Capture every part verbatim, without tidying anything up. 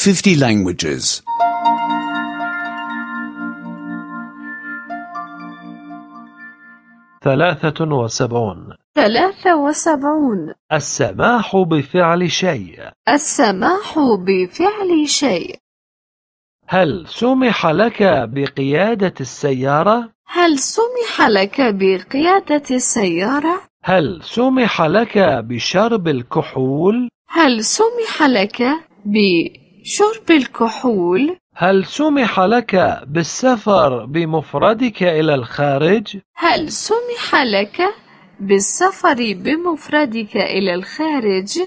fifty languages. ثلاثة وسبعون. ثلاثة وسبعون. السماح بفعل شيء. السماح بفعل شيء. هل سمح لك بقيادة السيارة؟ هل سمح لك بقيادة السيارة؟ هل سمح لك بشرب الكحول؟ هل سمح لك بشرب الكحول؟ هل سمح لك بالسفر بمفردك إلى الخارج؟ هل سمح لك بالسفر بمفردك إلى الخارج؟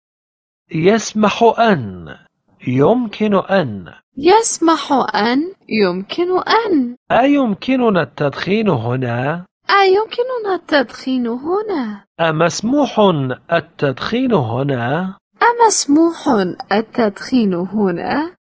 يسمح أن. يمكن أن. يسمح أن. يمكن أن. أيمكننا التدخين هنا؟ أيمكننا التدخين هنا؟ أمسموح التدخين هنا؟ أمسموح التدخين هنا؟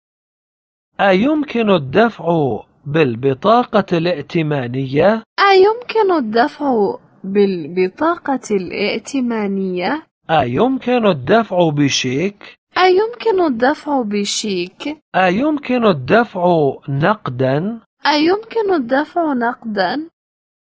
أيمكن الدفع بالبطاقة الائتمانية؟ أيمكن الدفع بالبطاقة الائتمانية؟ أيمكن الدفع بشيك؟ أيمكن الدفع بشيك؟ أيمكن الدفع نقدا؟ أيمكن الدفع نقدا؟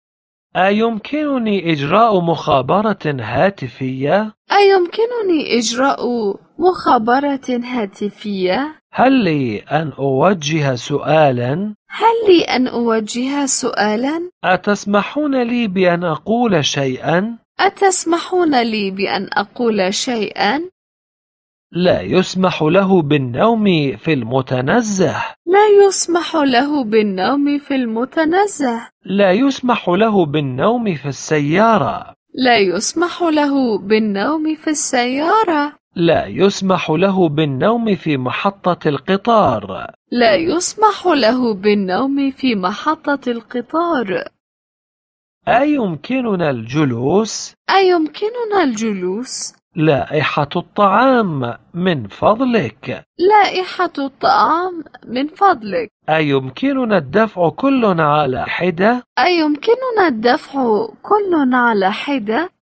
أيمكنني إجراء مخابرة هاتفية؟ أيمكنني إجراء مخابرة هاتفية؟ هل لي أن أوجه سؤالا؟ هل لي أن أوجه سؤالا؟ أتسمحون لي بأن أقول شيئا؟ أتسمحون لي بأن أقول شيئا؟ لا يسمح له بالنوم في المتنزه. لا يسمح له بالنوم في المتنزه. لا يسمح له بالنوم في السيارة. لا يسمح له بالنوم في السيارة. لا يسمح له بالنوم في محطة القطار. لا يسمح له بالنوم في محطة القطار. أيمكننا الجلوس؟ أيمكننا الجلوس؟ لائحة الطعام من فضلك. لائحة الطعام من فضلك. أيمكننا الدفع كل على حدة؟ أيمكننا الدفع كل على حدة؟